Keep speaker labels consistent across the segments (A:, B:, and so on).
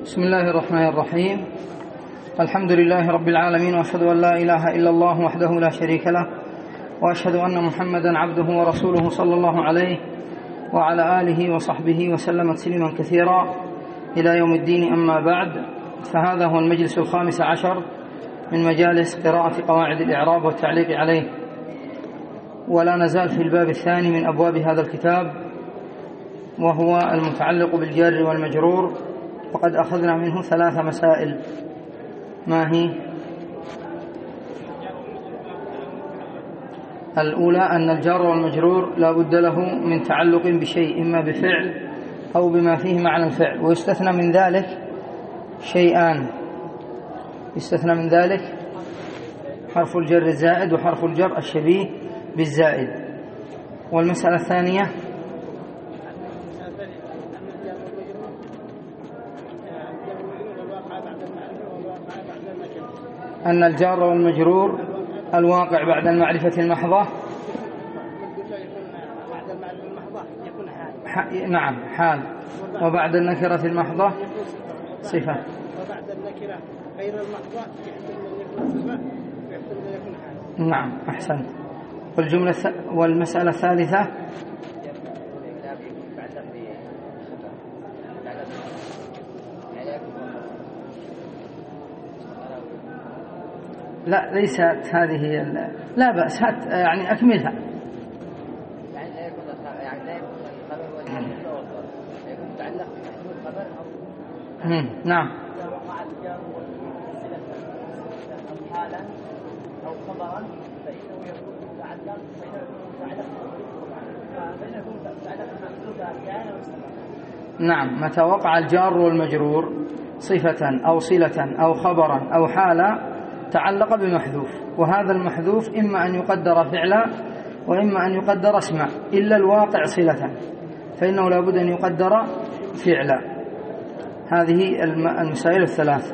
A: بسم الله الرحمن الرحيم. الحمد لله رب العالمين، وأشهد أن لا إله إلا الله وحده لا شريك له، وأشهد أن محمدا عبده ورسوله صلى الله عليه وعلى آله وصحبه وسلم تسليما كثيرا إلى يوم الدين. أما بعد، فهذا هو المجلس 15 من مجالس قراءة قواعد الإعراب والتعليق عليه، ولا نزال في الباب الثاني من أبواب هذا الكتاب، وهو المتعلق بالجار والمجرور، وقد أخذنا منه 3 مسائل. ما هي؟ الأولى أن الجار والمجرور لا بد له من تعلق بشيء، إما بفعل أو بما فيه معنى الفعل، ويستثنى من ذلك شيئان. يستثنى من ذلك حرف الجر الزائد وحرف الجر الشبيه بالزائد. والمسألة الثانية أن الجار والمجرور الواقع بعد المعرفة المحضة نعم حال، وبعد النكرة المحضة صفة،
B: وبعد النكرة غير المحضة يحتمل أن يكون حال.
A: نعم أحسنت. والمسألة الثالثة لا ليست هذه لا بأس، يعني أكملها.
C: يعني لا يكون الخبر يكون متعلق بمحذوف الخبر أو
A: نعم.
C: إذا وقع الجار والصلة أو حالا أو خبرا فإنه يكون متعلق
A: نعم، متى وقع الجار والمجرور صفة أو صلة أو خبرا أو حالا تعلق بمحذوف، وهذا المحذوف إما أن يقدر فعلا وإما أن يقدر اسما، إلا الواقع صلة فإنه لا بد أن يقدر فعلا. هذه المسائل الثلاث.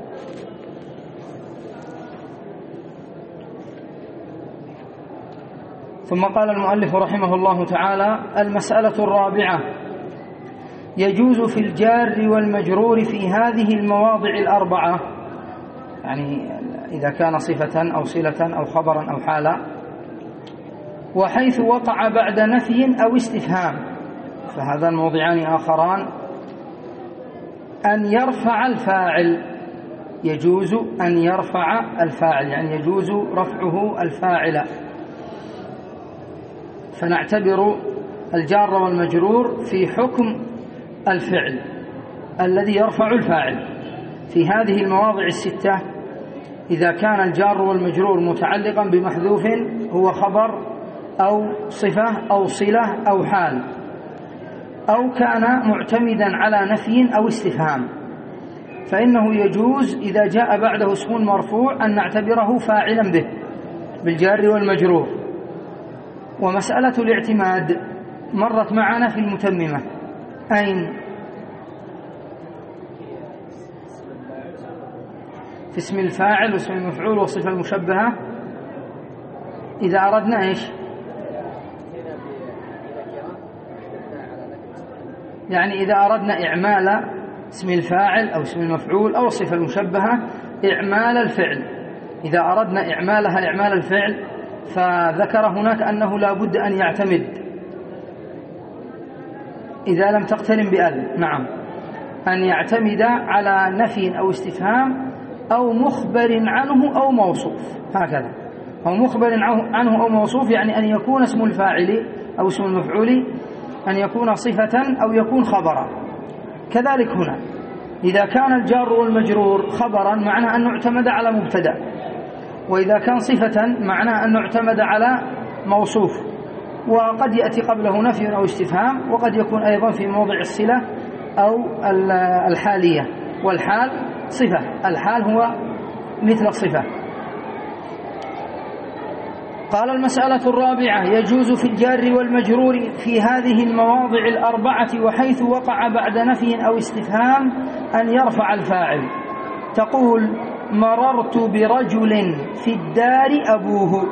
A: ثم قال المؤلف رحمه الله تعالى: المسألة الرابعة: يجوز في الجار والمجرور في هذه المواضع الأربعة، يعني إذا كان صفة أو صلة أو خبرا أو حالا، وحيث وقع بعد نفي أو استفهام، فهذا الموضعان آخران. أن يرفع الفاعل، يجوز أن يرفع الفاعل، يعني يجوز رفعه الفاعل، فنعتبر الجار والمجرور في حكم الفعل الذي يرفع الفاعل في هذه المواضع الستة. إذا كان الجار والمجرور متعلقا بمحذوف هو خبر أو صفة أو صلة أو حال، أو كان معتمدا على نفي أو استفهام، فإنه يجوز إذا جاء بعده اسم مرفوع أن نعتبره فاعلا به بالجار والمجرور. ومسألة الاعتماد مرت معنا في المتممة. أين؟ في اسم الفاعل واسم المفعول والصفة المشبهة. إذا أردنا إيش؟ يعني إذا أردنا إعمال اسم الفاعل أو اسم المفعول أو الصفة المشبهة إعمال الفعل، إذا أردنا إعمالها إعمال الفعل، فذكر هناك أنه لا بد أن يعتمد إذا لم تقترن بأل، نعم، أن يعتمد على نفي أو استفهام أو مخبر عنه أو موصوف، هكذا، أو مخبر عنه أو موصوف، يعني أن يكون اسم الفاعل أو اسم المفعول أن يكون صفة أو يكون خبرا. كذلك هنا إذا كان الجار والمجرور خبرا معناه أن نعتمد على مبتدأ، وإذا كان صفة معناه أن نعتمد على موصوف، وقد يأتي قبله نفي أو استفهام، وقد يكون أيضا في موضع الصلة أو الحالية، والحال صفة، الحال هو مثل الصفة. قال: المسألة الرابعة: يجوز في الجار والمجرور في هذه المواضع الأربعة وحيث وقع بعد نفي أو استفهام أن يرفع الفاعل. تقول: مررت برجل في الدار أبوه.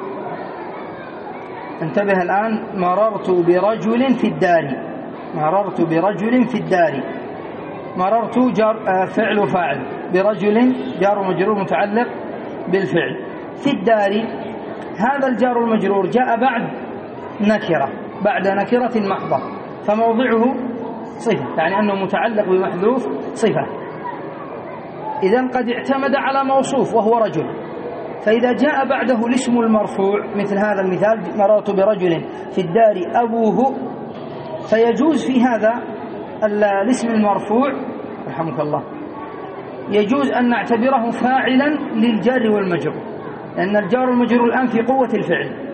A: انتبه الآن، مررت برجل في الدار، مررت برجل في الدار، مررت فعل وفاعل، برجل جار ومجرور متعلق بالفعل. في الدار هذا الجار والمجرور جاء بعد نكرة محضة، فموضعه صفة، يعني أنه متعلق بمحذوف صفة. إذن قد اعتمد على موصوف وهو رجل، فإذا جاء بعده الاسم المرفوع مثل هذا المثال مررت برجل في الدار أبوه، فيجوز في هذا الاسم المرفوع رحمك الله يجوز أن نعتبره فاعلا للجار والمجرور، لأن الجار والمجرور الآن في قوة الفعل.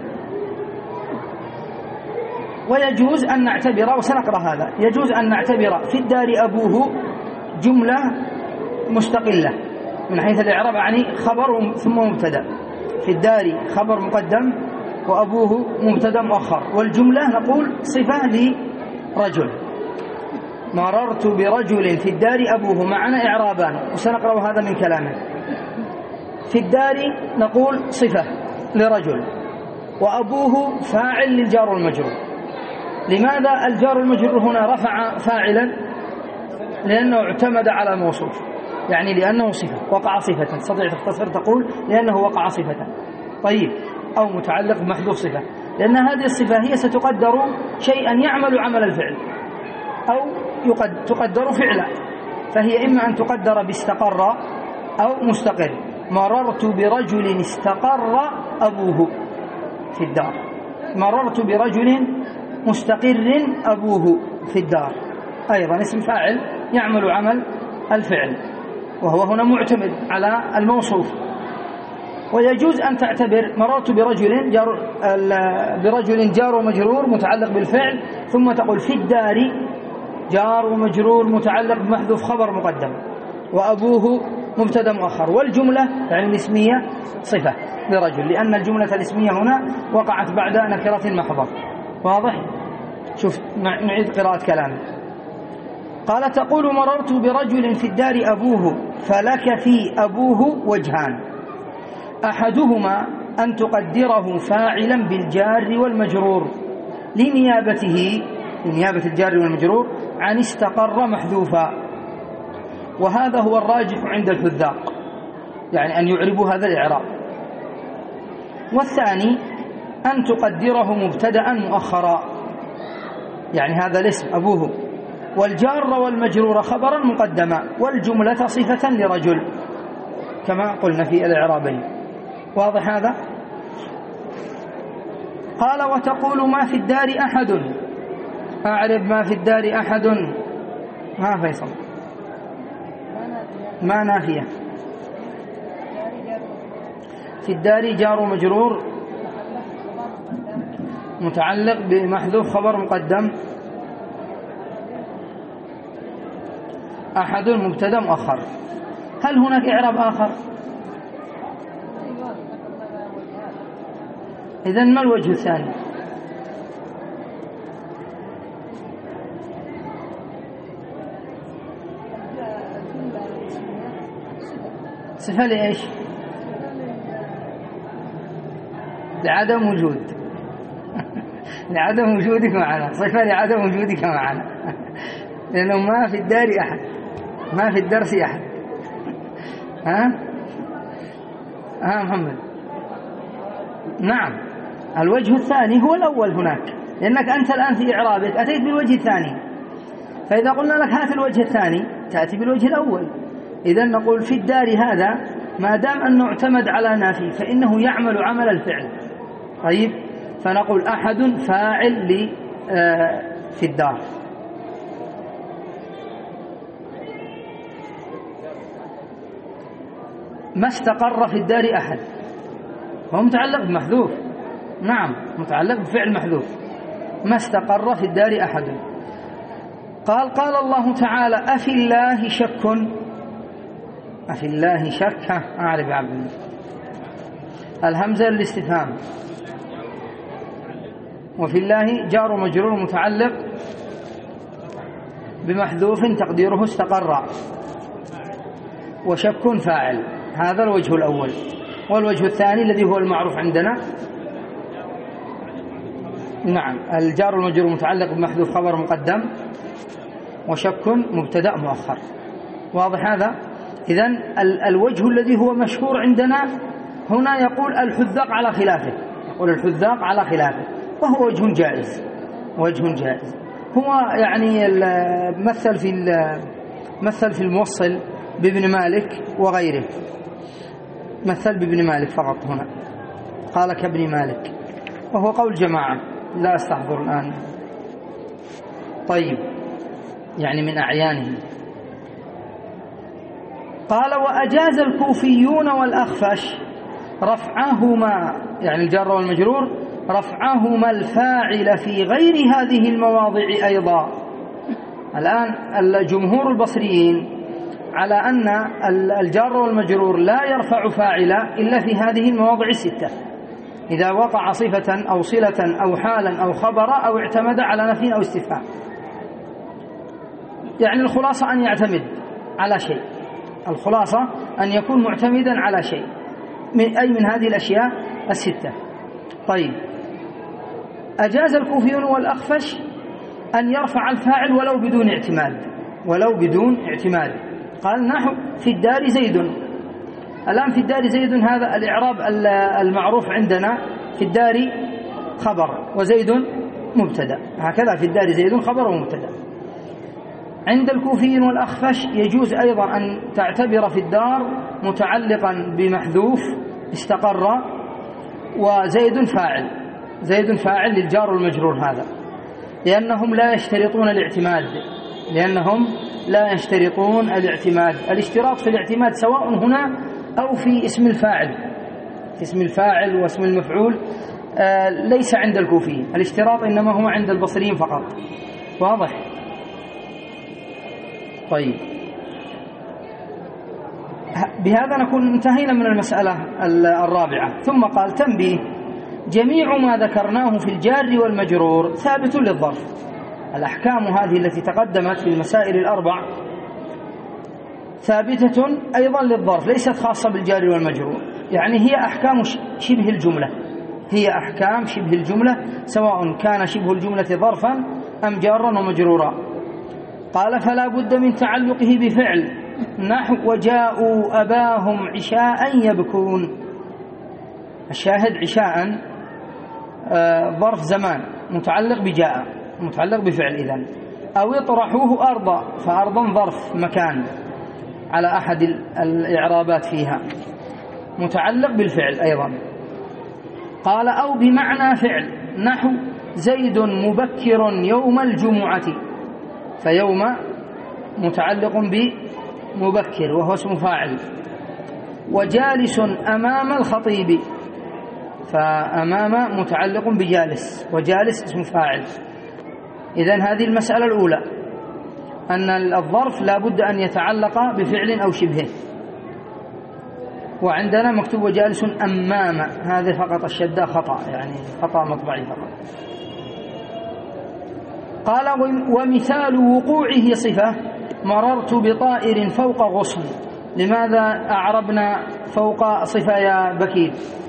A: ويجوز أن نعتبر، وسنقرأ هذا، يجوز أن نعتبر في الدار أبوه جملة مستقلة من حيث الإعراب، يعني خبر ثم مبتدأ. في الدار خبر مقدم وأبوه مبتدأ مؤخر، والجملة نقول صفة لرجل. مررت برجل في الدار أبوه، معنا إعرابان وسنقرأ هذا من كلامه. في الدار نقول صفة لرجل، وأبوه فاعل للجار والمجرور. لماذا الجار والمجرور هنا رفع فاعلا؟ لأنه اعتمد على موصوف، يعني لأنه صفة وقع صفة، تستطيع تختصر تقول لأنه وقع صفة. طيب، أو متعلق بمحذوف صفة، لأن هذه الصفة هي ستقدر شيئا يعمل عمل الفعل، أو تقدر فعلا، فهي إما أن تقدر باستقر أو مستقر. مررت برجل استقر أبوه في الدار، مررت برجل مستقر أبوه في الدار، أيضا اسم فاعل يعمل عمل الفعل، وهو هنا معتمد على الموصوف. ويجوز أن تعتبر مررت برجل جار ومجرور متعلق بالفعل، ثم تقول في الدار جار ومجرور متعلق بمحذوف خبر مقدم، وأبوه مبتدا مؤخر، والجملة يعني الاسمية صفة لرجل، لأن الجملة الاسمية هنا وقعت بعد نكرة محضة. واضح؟ شوف نعيد قراءة كلامه. قال تقول مررت برجل في الدار أبوه، فلك في أبوه وجهان، أحدهما أن تقدره فاعلا بالجار والمجرور لنيابة الجار والمجرور عن استقر محذوفا، وهذا هو الراجح عند الحذاق، يعني أن يعربوا هذا الإعراب. والثاني أن تقدره مبتدأ مؤخرا، يعني هذا الاسم أبوه، والجار والمجرور خبرا مقدما، والجملة صفة لرجل، كما قلنا في الإعرابين. واضح هذا؟ قال وتقول ما في الدار أحد، أعرب ما في الدار أحد. ما فيصل، ما نافية. في الدار جار مجرور متعلق بمحذوف خبر مقدم، أحد مبتدا مؤخر. هل هناك إعراب آخر؟ إذن ما الوجه الثاني؟ صفة لإيش؟ لعدم وجود لعدم وجودك معنا، صفة لعدم وجودك معنا، لأنه ما في الدار أحد، ما في الدرس أحد. ها محمد؟ نعم، الوجه الثاني هو الأول هناك، لأنك أنت الآن في إعرابك أتيت بالوجه الثاني، فإذا قلنا لك هات الوجه الثاني تأتي بالوجه الأول. إذن نقول في الدار هذا ما دام أنه اعتمد على نافي فإنه يعمل عمل الفعل. طيب، فنقول أحد فاعل في الدار. ما استقر في الدار أحد، هو متعلق بمحذوف، نعم متعلق بفعل محذوف. ما استقر في الدار أحد. قال الله تعالى أفي الله شك، أفي الله شك، أعرف يا عبد الله. الهمزة للاستفهام، وفي الله جار مجرور متعلق بمحذوف تقديره استقر، وشك فاعل. هذا الوجه الأول. والوجه الثاني الذي هو المعروف عندنا، نعم، الجار المجرور متعلق بمحذوف خبر مقدم، وشك مبتدأ مؤخر. واضح هذا؟ إذن الوجه الذي هو مشهور عندنا هنا يقول الحذاق على خلافه، يقول الحذاق على خلافه، وهو وجه جائز، وجه جائز. هو يعني مثل في الموصل بابن مالك وغيره، مثل بابن مالك فقط هنا، قال كابن مالك، وهو قول جماعة لا أستحضر الآن. طيب، يعني من أعيانه. قال وأجاز الكوفيون والأخفش رفعهما، يعني الجار والمجرور، رفعهما الفاعل في غير هذه المواضع أيضا. الآن الجمهور البصريين على أن الجار والمجرور لا يرفع فاعلا إلا في هذه المواضع الستة، إذا وقع صفة أو صلة أو حالا أو خبرا أو اعتمد على نفي أو استفهام. يعني الخلاصة أن يعتمد على شيء، الخلاصة أن يكون معتمدا على شيء من هذه الأشياء الستة. طيب، أجاز الكوفيون والأخفش أن يرفع الفاعل ولو بدون اعتماد، ولو بدون اعتماد. قال نحو في الدار زيد. الآن في الدار زيد، هذا الإعراب المعروف عندنا، في الدار خبر وزيد مبتدأ، هكذا في الدار زيد خبر ومبتدأ. عند الكوفيين والأخفش يجوز أيضا أن تعتبر في الدار متعلقا بمحذوف استقر وزيد فاعل، زيد فاعل للجار والمجرور، هذا لأنهم لا يشترطون الاعتماد، لأنهم لا يشترطون الاعتماد. الاشتراط في الاعتماد سواء هنا أو في اسم الفاعل، في اسم الفاعل واسم المفعول ليس عند الكوفيين، الاشتراط إنما هو عند البصريين فقط. واضح؟ طيب، بهذا نكون انتهينا من المسألة الرابعة. ثم قال تنبيه: جميع ما ذكرناه في الجار والمجرور ثابت للظرف. الأحكام هذه التي تقدمت في المسائل الأربع ثابتة أيضا للظرف، ليست خاصة بالجار والمجرور، يعني هي أحكام شبه الجملة، هي أحكام شبه الجملة سواء كان شبه الجملة ظرفا أم جارا ومجرورا. قال فلا بد من تعلقه بفعل، نحو وجاءوا أباهم عشاء يبكون. الشاهد عشاء ظرف زمان متعلق بجاء، متعلق بفعل إذن. أو اطرحوه أرضا، فأرضا ظرف مكان على أحد الإعرابات فيها، متعلق بالفعل أيضا. قال أو بمعنى فعل، نحو زيد مبكر يوم الجمعة، فيوم متعلق بمبكر وهو اسم فاعل. وجالس أمام الخطيب، فأمام متعلق بجالس وجالس اسم فاعل. إذن هذه المسألة الأولى، أن الظرف لا بد أن يتعلق بفعل أو شبهه. وعندنا مكتوب وجالس أمام، هذا فقط الشدة خطأ، يعني خطأ مطبعي فقط. قال ومثال وقوعه صفة، مررت بطائر فوق غصن. لماذا أعربنا فوق صفة يا بكير؟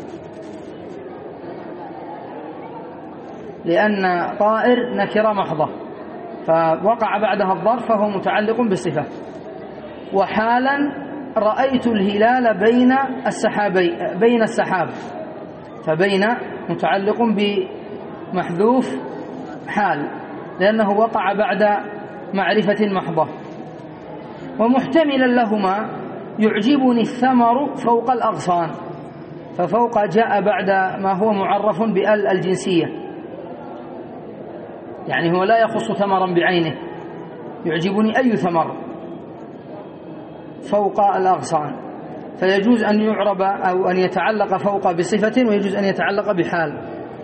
A: لأن طائر نكرة محضة، فوقع بعدها الظرف فهو متعلق بصفة. وحالا رأيت الهلال بين السحاب، فبين متعلق بمحذوف حال لأنه وقع بعد معرفة محضة. ومحتملا لهما يعجبني الثمر فوق الأغصان، ففوق جاء بعد ما هو معرف بأل الجنسية، يعني هو لا يخص ثمرا بعينه، يعجبني أي ثمر فوق الأغصان، فيجوز أن يعرب أو أن يتعلق فوق بصفة، ويجوز أن يتعلق بحال.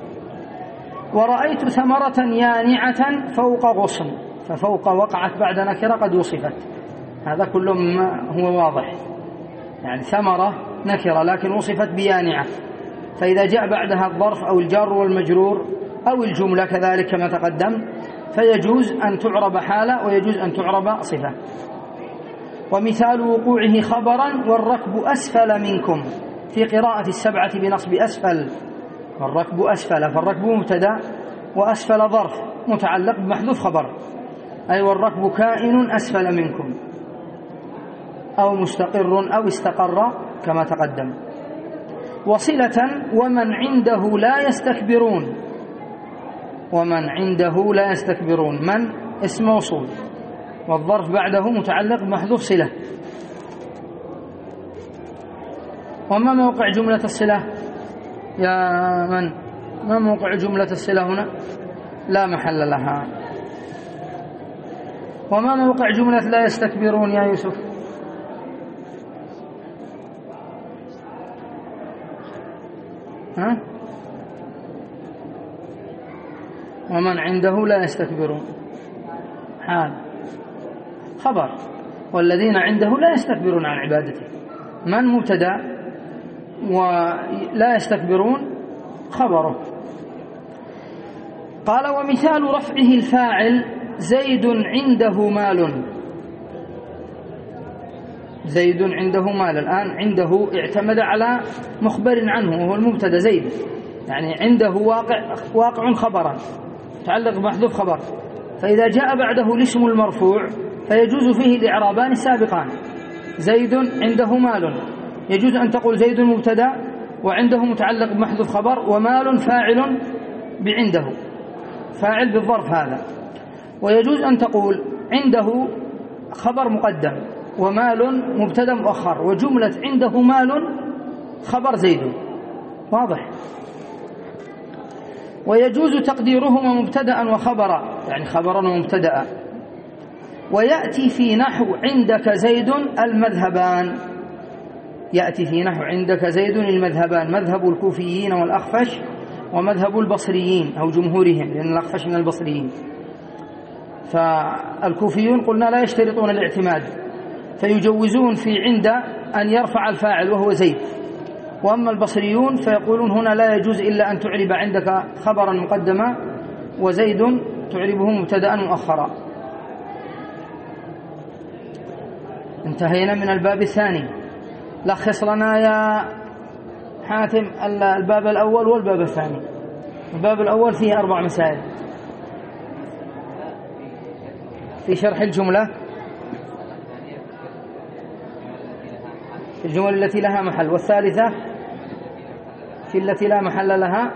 A: ورأيت ثمرة يانعة فوق غصن، ففوق وقعت بعد نكرة قد وصفت، هذا كله ما هو واضح، يعني ثمرة نكرة لكن وصفت بيانعة، فإذا جاء بعدها الظرف أو الجار والمجرور أو الجملة كذلك كما تقدم، فيجوز أن تعرب حالة ويجوز أن تعرب صفة. ومثال وقوعه خبرا والركب أسفل منكم، في قراءة السبعة بنصب أسفل، والركب أسفل، فالركب مبتدأ وأسفل ظرف متعلق بمحذوف خبر. أي والركب كائن أسفل منكم، أو مستقر أو استقر كما تقدم. وصلة ومن عنده لا يستكبرون، ومن عنده لا يستكبرون، من اسم موصول والظرف بعده متعلق بمحذوف صلة. وما موقع جملة الصلة يا من؟ ما موقع جملة الصلة هنا؟ لا محل لها. وما موقع جملة لا يستكبرون يا يوسف؟ ها؟ ومن عنده لا يستكبرون حال خبر، والذين عنده لا يستكبرون عن عبادته. من مبتدأ ولا يستكبرون خبره. قال ومثال رفعه الفاعل زيد عنده مال. زيد عنده مال، الآن عنده اعتمد على مخبر عنه وهو المبتدأ زيد، يعني عنده واقع خبرا تعلق بمحذوف خبر، فإذا جاء بعده الاسم المرفوع فيجوز فيه الإعرابان السابقان. زيد عنده مال، يجوز أن تقول زيد مبتدأ وعنده متعلق بمحذوف خبر، ومال فاعل بعنده، فاعل بالظرف هذا. ويجوز أن تقول عنده خبر مقدم ومال مبتدأ مؤخر، وجملة عنده مال خبر زيد، واضح. ويجوز تقديرهما مبتدأ وخبرا، يعني خبرا ومبتدأ. ويأتي في نحو عندك زيد المذهبان، يأتي في نحو عندك زيد المذهبان، مذهب الكوفيين والأخفش ومذهب البصريين أو جمهورهم، لأن الأخفش من البصريين. فالكوفيون قلنا لا يشترطون الاعتماد، فيجوزون في عند أن يرفع الفاعل وهو زيد. وأما البصريون فيقولون هنا لا يجوز إلا أن تعرب عندك خبرا مقدما وزيد تعربه مبتدأ مؤخرا. انتهينا من الباب الثاني. لخص لنا يا حاتم الباب الأول والباب الثاني. الباب الأول فيه 4 مسائل في شرح الجملة، في الجمل التي لها محل، والثالثة في التي لا محل لها.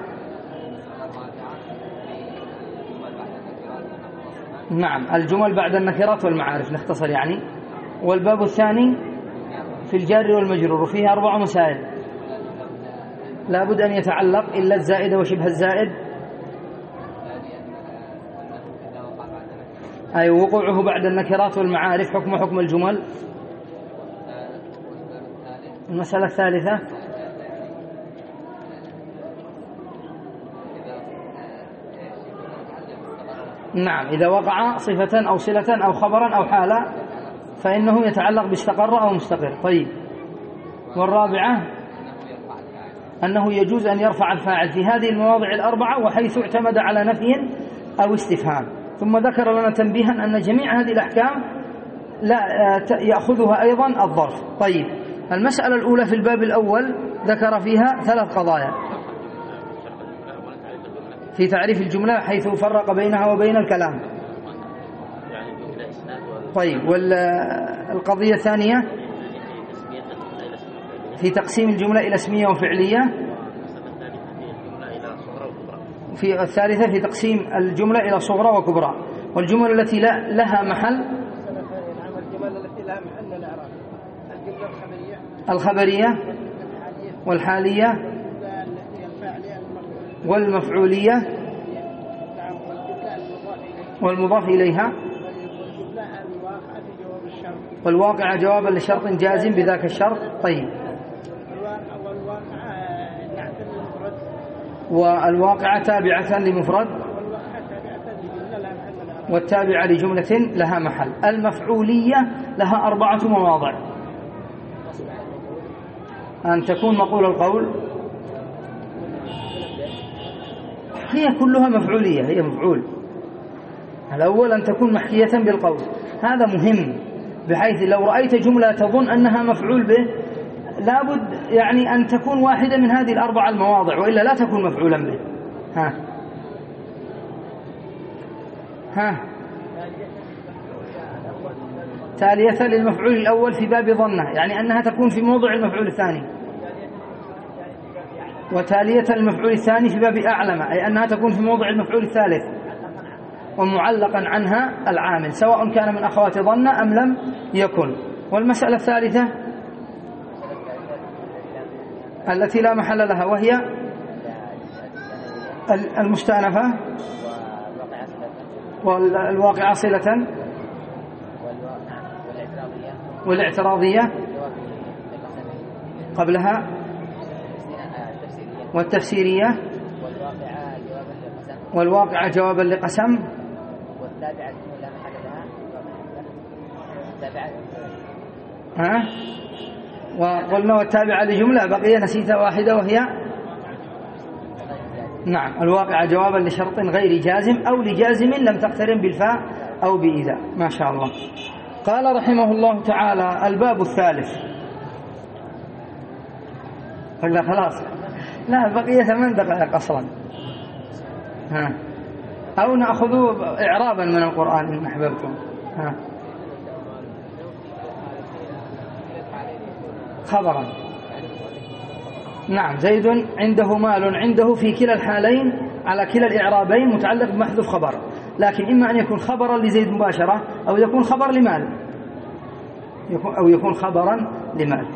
A: نعم، الجمل بعد النكرات والمعارف نختصر يعني. والباب الثاني في الجار والمجرور، وفيه 4 مسائل لابد أن يتعلق إلا الزائد وشبه الزائد، أي وقوعه بعد النكرات والمعارف حكم الجمل. المسألة الثالثة نعم، إذا وقع صفة أو صلة أو خبرا أو حالة فإنه يتعلق باستقر أو مستقر. طيب، والرابعة أنه يجوز أن يرفع الفاعل في هذه المواضع ال4 وحيث اعتمد على نفي أو استفهام. ثم ذكر لنا تنبيها أن جميع هذه الأحكام لا يأخذها أيضا الظرف. طيب، المسألة الأولى في الباب الأول ذكر فيها 3 قضايا في تعريف الجملة حيث فرق بينها وبين الكلام. طيب، والقضية الثانية في تقسيم الجملة إلى اسمية وفعلية. في الثالثة في تقسيم الجملة إلى صغرى وكبرى. والجمل التي لها محل،
B: الجمل التي لها محل الإعراب، الجملة
A: الخبرية والحالية والمفعولية والمضاف إليها والواقع جوابا لشرط جازم بذاك الشرط. طيب، والواقع تابعة لمفرد والتابعة لجملة لها محل. المفعولية لها 4 مواضع: أن تكون مقول القول، هي كلها مفعولية، هي مفعول. الأول أن تكون محكية بالقول، هذا مهم، بحيث لو رأيت جملة تظن أنها مفعول به لابد يعني أن تكون واحدة من هذه ال4 المواضع، وإلا لا تكون مفعولا به. تالية للمفعول الأول في باب ظنه، يعني أنها تكون في موضع المفعول الثاني. وتالية المفعول الثاني في باب أعلم، أي أنها تكون في موضع المفعول الثالث ومعلقا عنها العامل، سواء كان من أخوات ظن أم لم يكن. والمسألة الثالثة التي لا محل لها، وهي المستأنفة والواقعة صلة والاعتراضية قبلها والتفسيرية والواقعة جوابا لقسم وقلنا والتابعة لجملة، بقي نسيت واحدة وهي نعم الواقعة جوابا لشرط غير جازم أو لجازم لم تقترن بالفاء أو بإذا. ما شاء الله. قال رحمه الله تعالى: الباب الثالث. قلنا خلاص، لا بقي 8 دقائق أصلا. أو نأخذ إعرابا من القرآن إن أحببتم. خبرا. نعم، زيد عنده مال، عنده في كلا الحالين على كلا الإعرابين متعلق بمحذوف خبر، لكن إما أن يكون خبرا لزيد مباشرة أو يكون خبر لمال، أو يكون خبرا لمال.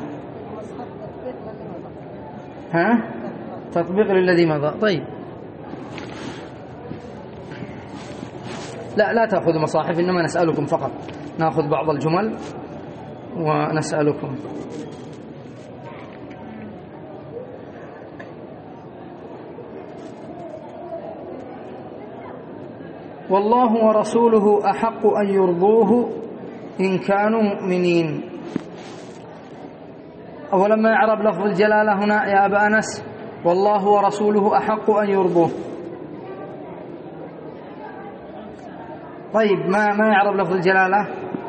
A: تطبيق للذي مضى. طيب، لا تأخذوا مصاحف، إنما نسألكم فقط، نأخذ بعض الجمل ونسألكم. والله ورسوله أحق أن يرضوه إن كانوا مؤمنين. أولما يعرب لفظ الجلالة هنا يا أبا أنس، والله ورسوله أحق أن يرضوه. طيب، ما يعرب لفظ الجلالة؟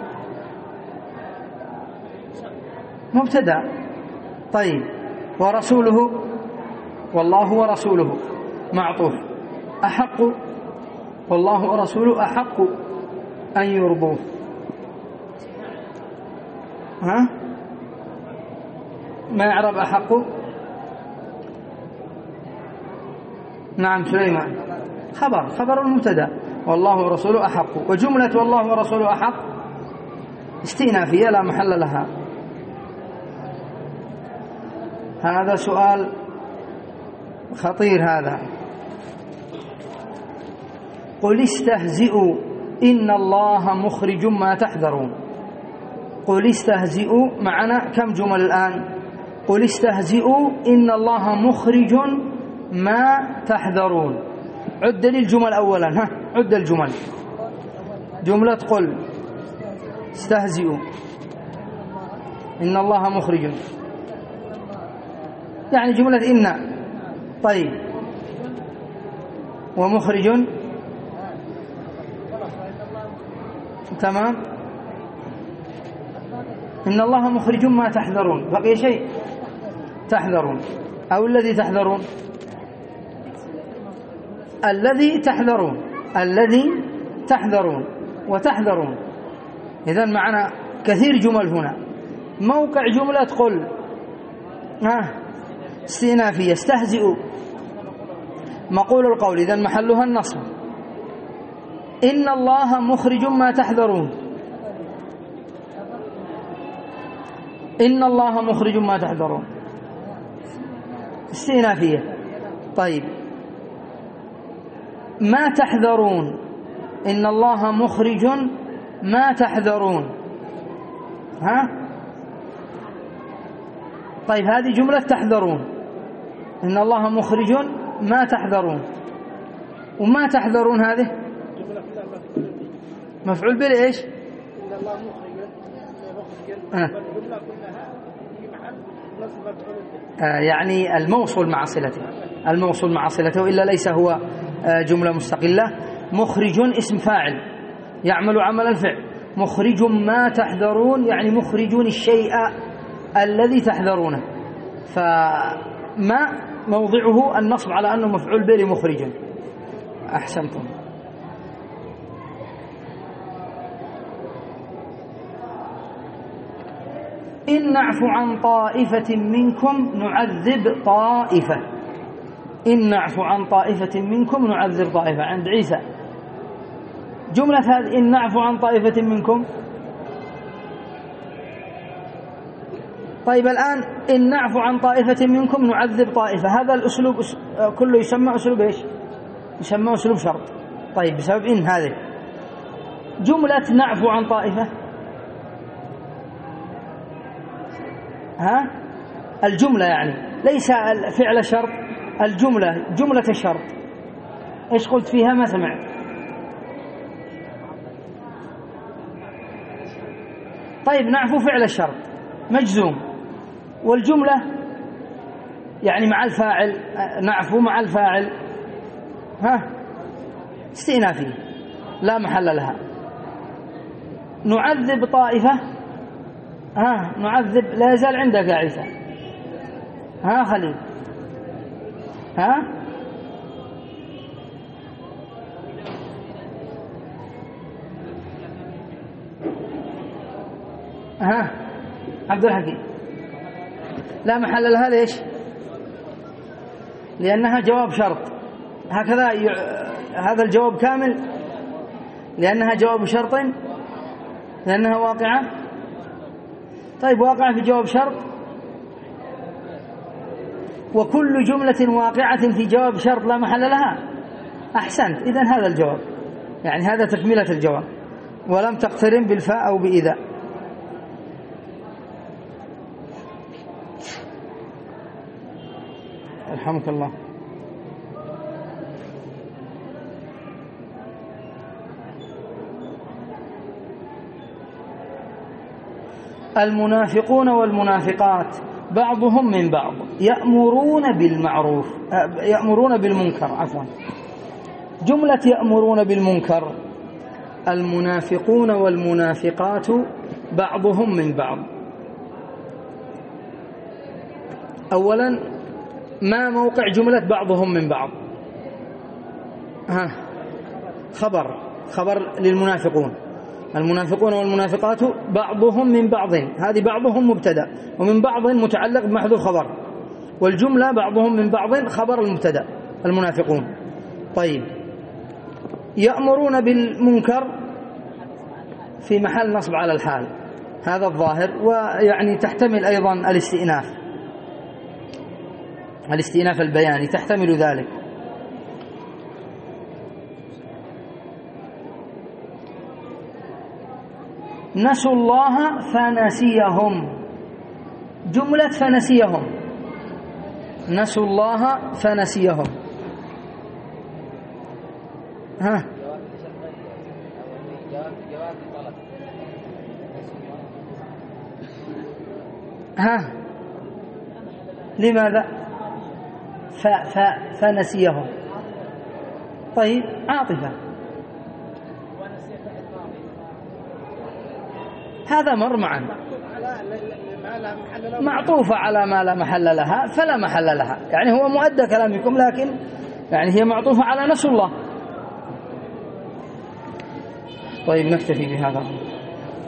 A: مبتدأ. طيب، ورسوله، والله ورسوله معطوف، أحق، والله ورسوله أحق أن يرضوه. ما يعرب أحق؟ نعم سليمان، خبر المبتدأ، والله ورسوله أحق. وجملة والله ورسوله أحق استئنافية لا محل لها. هذا سؤال خطير هذا. قل استهزئوا إن الله مخرج ما تحذرون. قل استهزئوا معنا كم جمل الآن؟ قل استهزئوا إن الله مخرج ما تحذرون. عد لي الجمل أولا، عد الجمل. جملة قل استهزئوا إن الله مخرج، يعني جملة إن. طيب، ومخرج تمام. إن الله مخرج ما تحذرون، بقي شيء؟ تحذرون أو الذي تحذرون؟ الذي تحذرون، الذي تحذرون وتحذرون. إذن معنا كثير جمل هنا. موقع جملة قل استئنافية، استهزئوا مقول القول، إذن محلها النصب. إن الله مخرج ما تحذرون، إن الله مخرج ما تحذرون استئنافية. طيب، ما تحذرون، إن الله مخرج ما تحذرون. طيب، هذه جملة تحذرون، إن الله مخرج ما تحذرون. وما تحذرون هذه مفعول به إيش؟
B: إن الله مخرج والجملة كلها في محل نصب مفعول به.
A: يعني الموصول مع صلته، الموصول مع صلته، إلا ليس هو جملة مستقلة. مخرج اسم فاعل يعمل عمل الفعل، مخرج ما تحذرون يعني مخرجون الشيء الذي تحذرونه، فما موضعه النصب على أنه مفعول به لمخرج. أحسنتم. إن نعفو عن طائفة منكم نعذب طائفة. إن نعفو عن طائفة منكم نعذب طائفة عند عيسى. جملة هذه إن نعفو عن طائفة منكم. طيب الآن إن نعفو عن طائفة منكم نعذب طائفة، هذا الأسلوب كله يسمى أسلوب إيش؟ يسمى أسلوب شرط. طيب بسبب إن هذه جملة نعفو عن طائفة، ها الجملة يعني ليس فعل شرط، الجملة جملة الشرط إيش قلت فيها؟ ما سمعت. طيب نعفو فعل الشرط مجزوم، والجملة يعني مع الفاعل، نعفو مع الفاعل ها استئنافي لا محل لها. نعذب طائفة، ها نعذب لا يزال عندك يا عيسى، ها خليل، ها عبد الحكيم لا محل لها. ليش؟ لأنها جواب شرط، هكذا هذا الجواب كامل، لأنها جواب شرط، لأنها واقعة. طيب واقعة في جواب شرط، وكل جملة واقعة في جواب شرط لا محل لها. أحسنت، إذن هذا الجواب، يعني هذا تكملة الجواب، ولم تقترن بالفاء أو بإذا. رحمك الله. المنافقون والمنافقات بعضهم من بعض يأمرون بالمعروف، يأمرون بالمنكر، عفوا. جملة يأمرون بالمنكر، المنافقون والمنافقات بعضهم من بعض. أولا ما موقع جملة بعضهم من بعض؟ خبر للمنافقون. المنافقون والمنافقات بعضهم من بعض، هذه بعضهم مبتدأ، ومن بعض متعلق بمحذوف خبر، والجملة بعضهم من بعض خبر المبتدأ المنافقون. طيب يأمرون بالمنكر في محل نصب على الحال، هذا الظاهر، ويعني تحتمل أيضا الاستئناف البياني تحتمل ذلك. نسوا الله فنسيهم، جملة فنسيهم، نسوا الله فنسيهم. لماذا فنسيهم؟ طيب عاطفة، هذا مر معا، معطوفة على ما لا محل لها فلا محل لها، يعني هو مؤدى كلامكم، لكن يعني هي معطوفة على نسوا الله. طيب نكتفي بهذا.